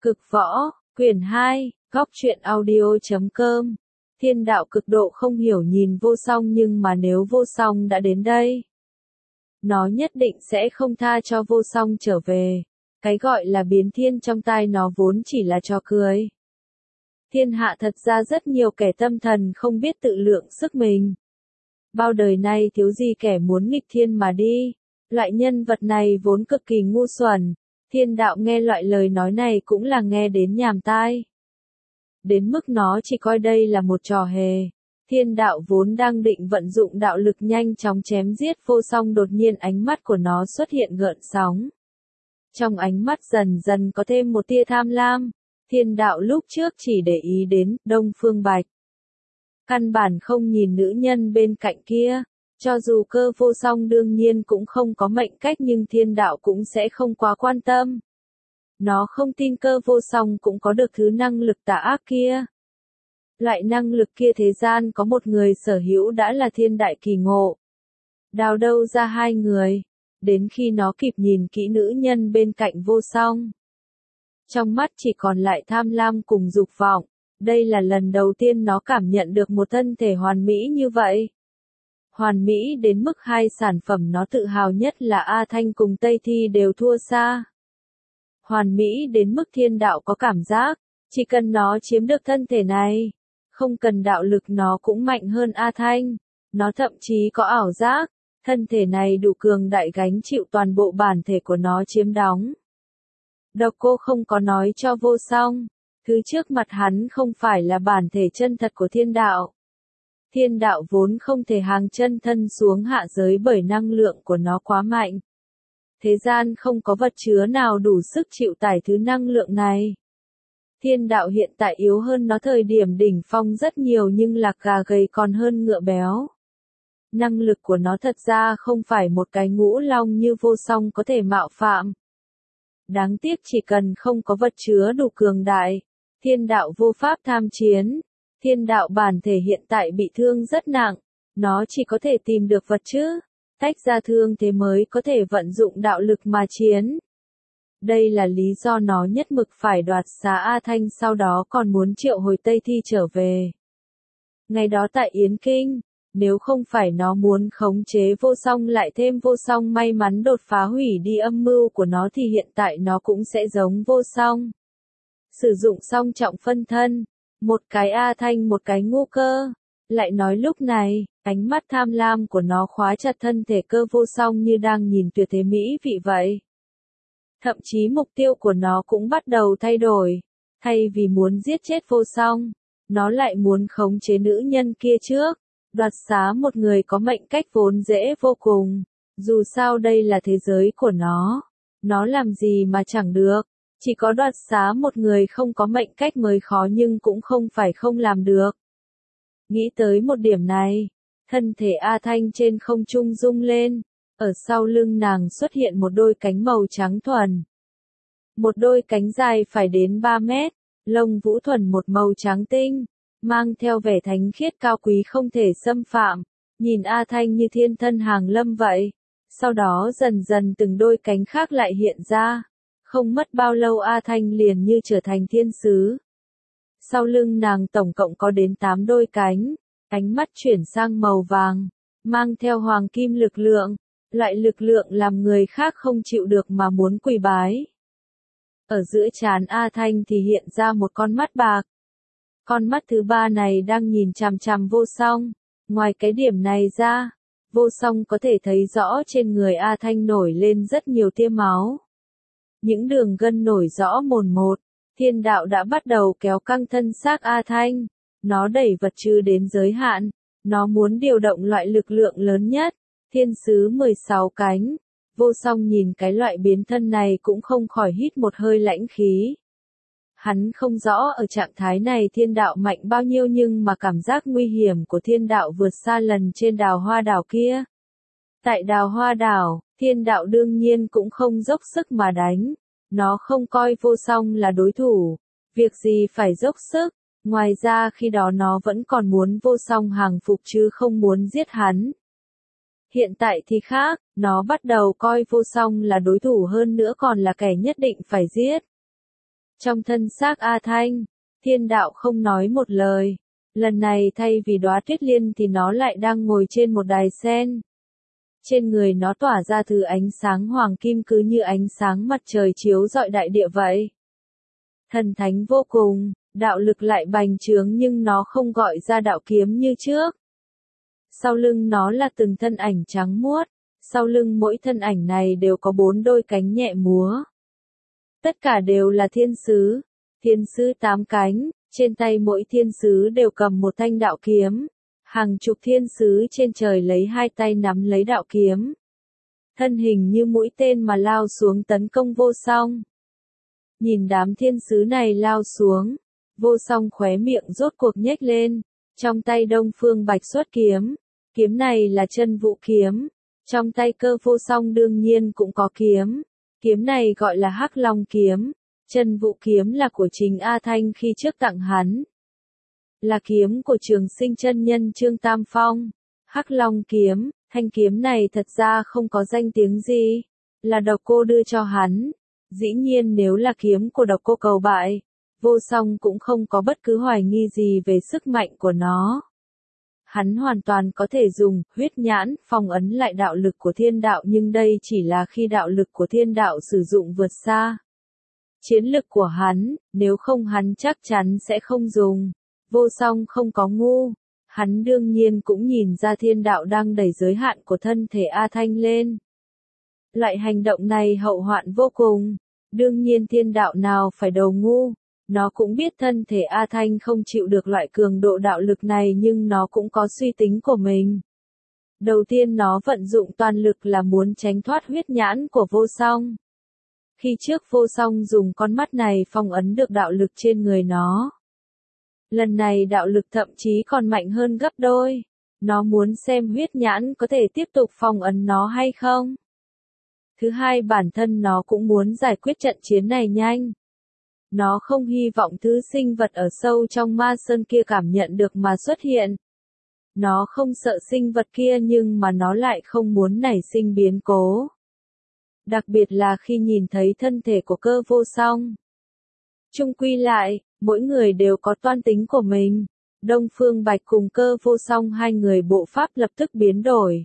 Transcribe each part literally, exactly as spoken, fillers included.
Cực võ, quyển hai, góc truyện audio chấm com. Thiên đạo cực độ không hiểu nhìn vô song, nhưng mà nếu vô song đã đến đây, nó nhất định sẽ không tha cho vô song trở về. Cái gọi là biến thiên trong tai nó vốn chỉ là trò cười. Thiên hạ thật ra rất nhiều kẻ tâm thần không biết tự lượng sức mình. Bao đời nay thiếu gì kẻ muốn nghịch thiên mà đi. Loại nhân vật này vốn cực kỳ ngu xuẩn. Thiên đạo nghe loại lời nói này cũng là nghe đến nhàm tai. Đến mức nó chỉ coi đây là một trò hề. Thiên đạo vốn đang định vận dụng đạo lực nhanh chóng chém giết vô song, đột nhiên ánh mắt của nó xuất hiện gợn sóng. Trong ánh mắt dần dần có thêm một tia tham lam. Thiên đạo lúc trước chỉ để ý đến Đông Phương Bạch. Căn bản không nhìn nữ nhân bên cạnh kia. Cho dù Cơ Vô Song đương nhiên cũng không có mệnh cách, nhưng thiên đạo cũng sẽ không quá quan tâm. Nó không tin Cơ Vô Song cũng có được thứ năng lực tà ác kia. Loại năng lực kia thế gian có một người sở hữu đã là thiên đại kỳ ngộ. Đào đâu ra hai người, đến khi nó kịp nhìn kỹ nữ nhân bên cạnh Vô Song. Trong mắt chỉ còn lại tham lam cùng dục vọng. Đây là lần đầu tiên nó cảm nhận được một thân thể hoàn mỹ như vậy. Hoàn mỹ đến mức hai sản phẩm nó tự hào nhất là A Thanh cùng Tây Thi đều thua xa. Hoàn mỹ đến mức thiên đạo có cảm giác, chỉ cần nó chiếm được thân thể này, không cần đạo lực nó cũng mạnh hơn A Thanh. Nó thậm chí có ảo giác, thân thể này đủ cường đại gánh chịu toàn bộ bản thể của nó chiếm đóng. Độc Cô không có nói cho Vô Song, thứ trước mặt hắn không phải là bản thể chân thật của thiên đạo. Thiên đạo vốn không thể hàng chân thân xuống hạ giới bởi năng lượng của nó quá mạnh. Thế gian không có vật chứa nào đủ sức chịu tải thứ năng lượng này. Thiên đạo hiện tại yếu hơn nó thời điểm đỉnh phong rất nhiều, nhưng lạc gà gầy còn hơn ngựa béo. Năng lực của nó thật ra không phải một cái ngũ long như Vô Song có thể mạo phạm. Đáng tiếc chỉ cần không có vật chứa đủ cường đại, thiên đạo vô pháp tham chiến. Thiên đạo bản thể hiện tại bị thương rất nặng, nó chỉ có thể tìm được vật chứa, tách ra thương thế mới có thể vận dụng đạo lực mà chiến. Đây là lý do nó nhất mực phải đoạt xá A Thanh, sau đó còn muốn triệu hồi Tây Thi trở về. Ngày đó tại Yến Kinh, nếu không phải nó muốn khống chế Vô Song lại thêm Vô Song may mắn đột phá hủy đi âm mưu của nó thì hiện tại nó cũng sẽ giống Vô Song. Sử dụng song trọng phân thân. Một cái A Thanh một cái Ngu Cơ. Lại nói lúc này, ánh mắt tham lam của nó khóa chặt thân thể Cơ Vô Song như đang nhìn tuyệt thế mỹ vị vậy. Thậm chí mục tiêu của nó cũng bắt đầu thay đổi. Thay vì muốn giết chết Vô Song, nó lại muốn khống chế nữ nhân kia trước. Đoạt xá một người có mệnh cách vốn dễ vô cùng. Dù sao đây là thế giới của nó. Nó làm gì mà chẳng được. Chỉ có đoạt xá một người không có mệnh cách mới khó, nhưng cũng không phải không làm được. Nghĩ tới một điểm này, thân thể A Thanh trên không trung rung lên, ở sau lưng nàng xuất hiện một đôi cánh màu trắng thuần. Một đôi cánh dài phải đến ba mét, lông vũ thuần một màu trắng tinh, mang theo vẻ thánh khiết cao quý không thể xâm phạm, nhìn A Thanh như thiên thân hàng lâm vậy. Sau đó dần dần từng đôi cánh khác lại hiện ra. Không mất bao lâu A Thanh liền như trở thành thiên sứ. Sau lưng nàng tổng cộng có đến tám đôi cánh, ánh mắt chuyển sang màu vàng, mang theo hoàng kim lực lượng, loại lực lượng làm người khác không chịu được mà muốn quỳ bái. Ở giữa trán A Thanh thì hiện ra một con mắt bạc. Con mắt thứ ba này đang nhìn chằm chằm Vô Song. Ngoài cái điểm này ra, Vô Song có thể thấy rõ trên người A Thanh nổi lên rất nhiều tia máu. Những đường gân nổi rõ mồn một. Thiên đạo đã bắt đầu kéo căng thân xác A Thanh. Nó đẩy vật chứa đến giới hạn. Nó muốn điều động loại lực lượng lớn nhất. Thiên sứ mười sáu cánh. Vô Song nhìn cái loại biến thân này cũng không khỏi hít một hơi lãnh khí. Hắn không rõ ở trạng thái này thiên đạo mạnh bao nhiêu, nhưng mà cảm giác nguy hiểm của thiên đạo vượt xa lần trên Đào Hoa đảo kia. Tại Đào Hoa đảo, thiên đạo đương nhiên cũng không dốc sức mà đánh. Nó không coi Vô Song là đối thủ. Việc gì phải dốc sức. Ngoài ra khi đó nó vẫn còn muốn Vô Song hàng phục chứ không muốn giết hắn. Hiện tại thì khác, nó bắt đầu coi Vô Song là đối thủ, hơn nữa còn là kẻ nhất định phải giết. Trong thân xác A Thanh, thiên đạo không nói một lời. Lần này thay vì đóa tuyết liên thì nó lại đang ngồi trên một đài sen. Trên người nó tỏa ra thứ ánh sáng hoàng kim cứ như ánh sáng mặt trời chiếu rọi đại địa vậy. Thần thánh vô cùng, đạo lực lại bành trướng nhưng nó không gọi ra đạo kiếm như trước. Sau lưng nó là từng thân ảnh trắng muốt, sau lưng mỗi thân ảnh này đều có bốn đôi cánh nhẹ múa. Tất cả đều là thiên sứ, thiên sứ tám cánh, trên tay mỗi thiên sứ đều cầm một thanh đạo kiếm. Hàng chục thiên sứ trên trời lấy hai tay nắm lấy đạo kiếm. Thân hình như mũi tên mà lao xuống tấn công vô song. Nhìn đám thiên sứ này lao xuống, vô song khóe miệng rốt cuộc nhếch lên. Trong tay Đông Phương Bạch xuất kiếm. Kiếm này là chân vũ kiếm. Trong tay Cơ Vô Song đương nhiên cũng có kiếm. Kiếm này gọi là Hắc Long kiếm. Chân vũ kiếm là của chính A Thanh khi trước tặng hắn. Là kiếm của Trường Sinh chân nhân Trương Tam Phong. Hắc Long kiếm, thanh kiếm này thật ra không có danh tiếng gì. Là Độc Cô đưa cho hắn. Dĩ nhiên nếu là kiếm của Độc Cô cầu bại, Vô Song cũng không có bất cứ hoài nghi gì về sức mạnh của nó. Hắn hoàn toàn có thể dùng huyết nhãn phong ấn lại đạo lực của thiên đạo, nhưng đây chỉ là khi đạo lực của thiên đạo sử dụng vượt xa chiến lực của hắn, nếu không hắn chắc chắn sẽ không dùng. Vô Song không có ngu, hắn đương nhiên cũng nhìn ra thiên đạo đang đẩy giới hạn của thân thể A Thanh lên. Loại hành động này hậu hoạn vô cùng, đương nhiên thiên đạo nào phải đầu ngu. Nó cũng biết thân thể A Thanh không chịu được loại cường độ đạo lực này nhưng nó cũng có suy tính của mình. Đầu tiên nó vận dụng toàn lực là muốn tránh thoát huyết nhãn của Vô Song. Khi trước Vô Song dùng con mắt này phong ấn được đạo lực trên người nó. Lần này đạo lực thậm chí còn mạnh hơn gấp đôi. Nó muốn xem huyết nhãn có thể tiếp tục phong ấn nó hay không. Thứ hai, bản thân nó cũng muốn giải quyết trận chiến này nhanh. Nó không hy vọng thứ sinh vật ở sâu trong ma sơn kia cảm nhận được mà xuất hiện. Nó không sợ sinh vật kia nhưng mà nó lại không muốn nảy sinh biến cố. Đặc biệt là khi nhìn thấy thân thể của Cơ Vô Song. Chung quy lại, mỗi người đều có toan tính của mình. Đông Phương Bạch cùng Cơ Vô Song hai người bộ pháp lập tức biến đổi.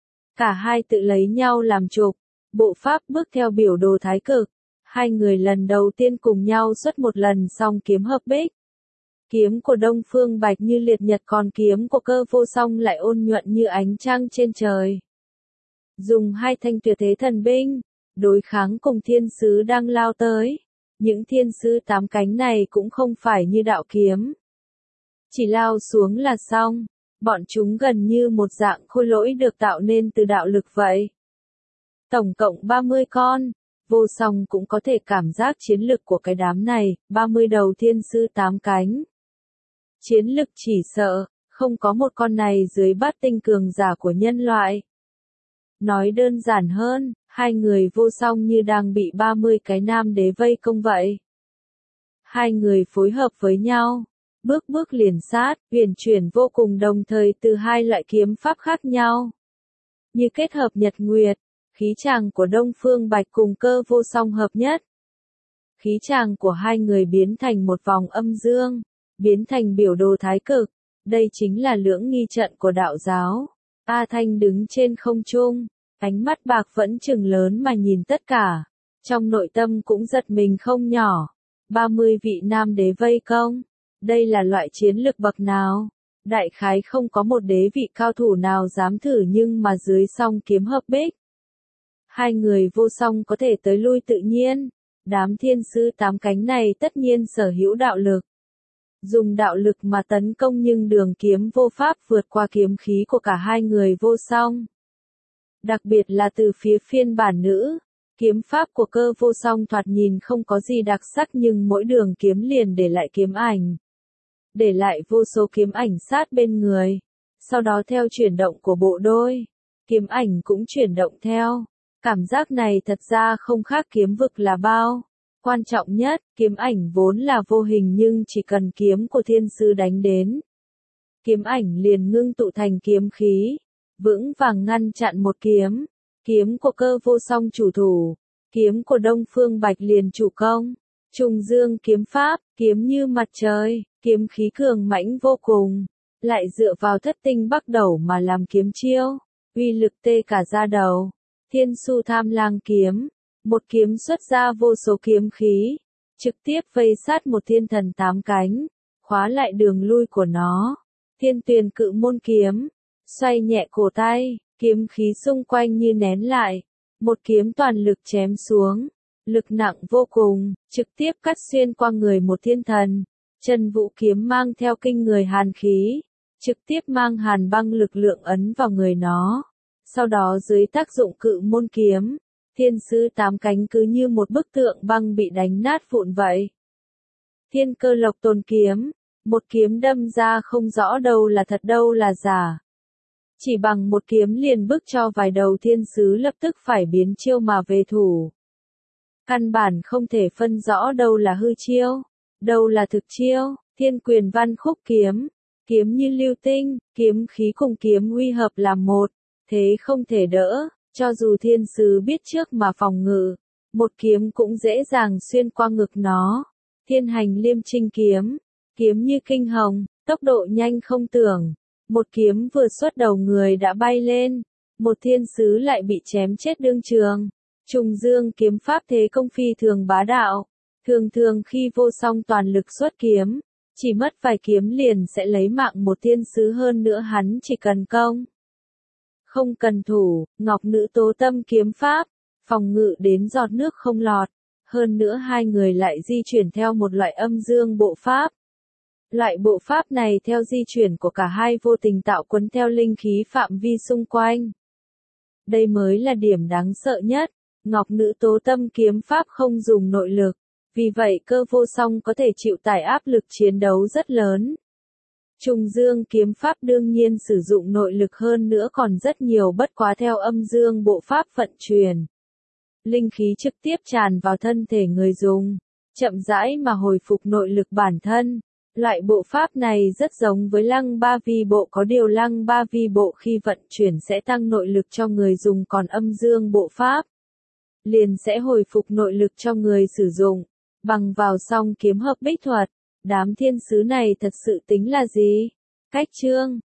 Cả hai tự lấy nhau làm trục, bộ pháp bước theo biểu đồ thái cực. Hai người lần đầu tiên cùng nhau xuất một lần song kiếm hợp bích. Kiếm của Đông Phương Bạch như liệt nhật còn kiếm của Cơ Vô Song lại ôn nhuận như ánh trăng trên trời. Dùng hai thanh tuyệt thế thần binh, đối kháng cùng thiên sứ đang lao tới. Những thiên sứ tám cánh này cũng không phải như đạo kiếm. Chỉ lao xuống là xong, bọn chúng gần như một dạng khôi lỗi được tạo nên từ đạo lực vậy. Tổng cộng ba mươi con. Vô Song cũng có thể cảm giác chiến lực của cái đám này, ba mươi đầu thiên sứ tám cánh. Chiến lực chỉ sợ, không có một con này dưới bát tinh cường giả của nhân loại. Nói đơn giản hơn, hai người Vô Song như đang bị ba mươi cái nam đế vây công vậy. Hai người phối hợp với nhau, bước bước liền sát, huyền chuyển vô cùng đồng thời từ hai loại kiếm pháp khác nhau. Như kết hợp nhật nguyệt. Khí tràng của Đông Phương Bạch cùng Cơ Vô Song hợp nhất. Khí tràng của hai người biến thành một vòng âm dương, biến thành biểu đồ thái cực. Đây chính là lưỡng nghi trận của đạo giáo. A Thanh đứng trên không trung, ánh mắt bạc vẫn trừng lớn mà nhìn tất cả. Trong nội tâm cũng giật mình không nhỏ. ba mươi vị nam đế vây công. Đây là loại chiến lực bậc nào? Đại khái không có một đế vị cao thủ nào dám thử nhưng mà dưới song kiếm hợp bích. Hai người Vô Song có thể tới lui tự nhiên. Đám thiên sứ tám cánh này tất nhiên sở hữu đạo lực. Dùng đạo lực mà tấn công nhưng đường kiếm vô pháp vượt qua kiếm khí của cả hai người Vô Song. Đặc biệt là từ phía phiên bản nữ, kiếm pháp của Cơ Vô Song thoạt nhìn không có gì đặc sắc nhưng mỗi đường kiếm liền để lại kiếm ảnh. Để lại vô số kiếm ảnh sát bên người. Sau đó theo chuyển động của bộ đôi, kiếm ảnh cũng chuyển động theo. Cảm giác này thật ra không khác kiếm vực là bao. Quan trọng nhất, kiếm ảnh vốn là vô hình nhưng chỉ cần kiếm của thiên sư đánh đến. Kiếm ảnh liền ngưng tụ thành kiếm khí, vững vàng ngăn chặn một kiếm. Kiếm của Cơ Vô Song chủ thủ, kiếm của Đông Phương Bạch liền chủ công. Trùng dương kiếm pháp, kiếm như mặt trời, kiếm khí cường mãnh vô cùng, lại dựa vào thất tinh bắc đầu mà làm kiếm chiêu, uy lực tê cả da đầu. Thiên su tham lang kiếm, một kiếm xuất ra vô số kiếm khí, trực tiếp vây sát một thiên thần tám cánh, khóa lại đường lui của nó. Thiên tuyền cự môn kiếm, xoay nhẹ cổ tay, kiếm khí xung quanh như nén lại, một kiếm toàn lực chém xuống, lực nặng vô cùng, trực tiếp cắt xuyên qua người một thiên thần. Trần Vũ kiếm mang theo kinh người hàn khí, trực tiếp mang hàn băng lực lượng ấn vào người nó. Sau đó dưới tác dụng cự môn kiếm, thiên sứ tám cánh cứ như một bức tượng băng bị đánh nát vụn vậy. Thiên cơ lộc tôn kiếm, một kiếm đâm ra không rõ đâu là thật đâu là giả. Chỉ bằng một kiếm liền bức cho vài đầu thiên sứ lập tức phải biến chiêu mà về thủ. Căn bản không thể phân rõ đâu là hư chiêu, đâu là thực chiêu. Thiên quyền văn khúc kiếm, kiếm như lưu tinh, kiếm khí cùng kiếm uy hợp làm một, thế không thể đỡ, cho dù thiên sứ biết trước mà phòng ngự, một kiếm cũng dễ dàng xuyên qua ngực nó. Thiên hành liêm trinh kiếm, kiếm như kinh hồng, tốc độ nhanh không tưởng, một kiếm vừa xuất đầu người đã bay lên, một thiên sứ lại bị chém chết đương trường. Trùng dương kiếm pháp thế công phi thường bá đạo, thường thường khi vô song toàn lực xuất kiếm, chỉ mất vài kiếm liền sẽ lấy mạng một thiên sứ, hơn nữa hắn chỉ cần công, không cần thủ. Ngọc nữ tố tâm kiếm pháp, phòng ngự đến giọt nước không lọt, hơn nữa hai người lại di chuyển theo một loại âm dương bộ pháp. Loại bộ pháp này theo di chuyển của cả hai vô tình tạo quấn theo linh khí phạm vi xung quanh. Đây mới là điểm đáng sợ nhất. Ngọc nữ tố tâm kiếm pháp không dùng nội lực, vì vậy cơ vô song có thể chịu tải áp lực chiến đấu rất lớn. Trùng dương kiếm pháp đương nhiên sử dụng nội lực, hơn nữa còn rất nhiều, bất quá theo âm dương bộ pháp vận chuyển. Linh khí trực tiếp tràn vào thân thể người dùng, chậm rãi mà hồi phục nội lực bản thân. Loại bộ pháp này rất giống với lăng ba vi bộ, có điều lăng ba vi bộ khi vận chuyển sẽ tăng nội lực cho người dùng, còn âm dương bộ pháp liền sẽ hồi phục nội lực cho người sử dụng. Bằng vào song kiếm hợp bích thuật, đám thiên sứ này thật sự tính là gì? Cách chương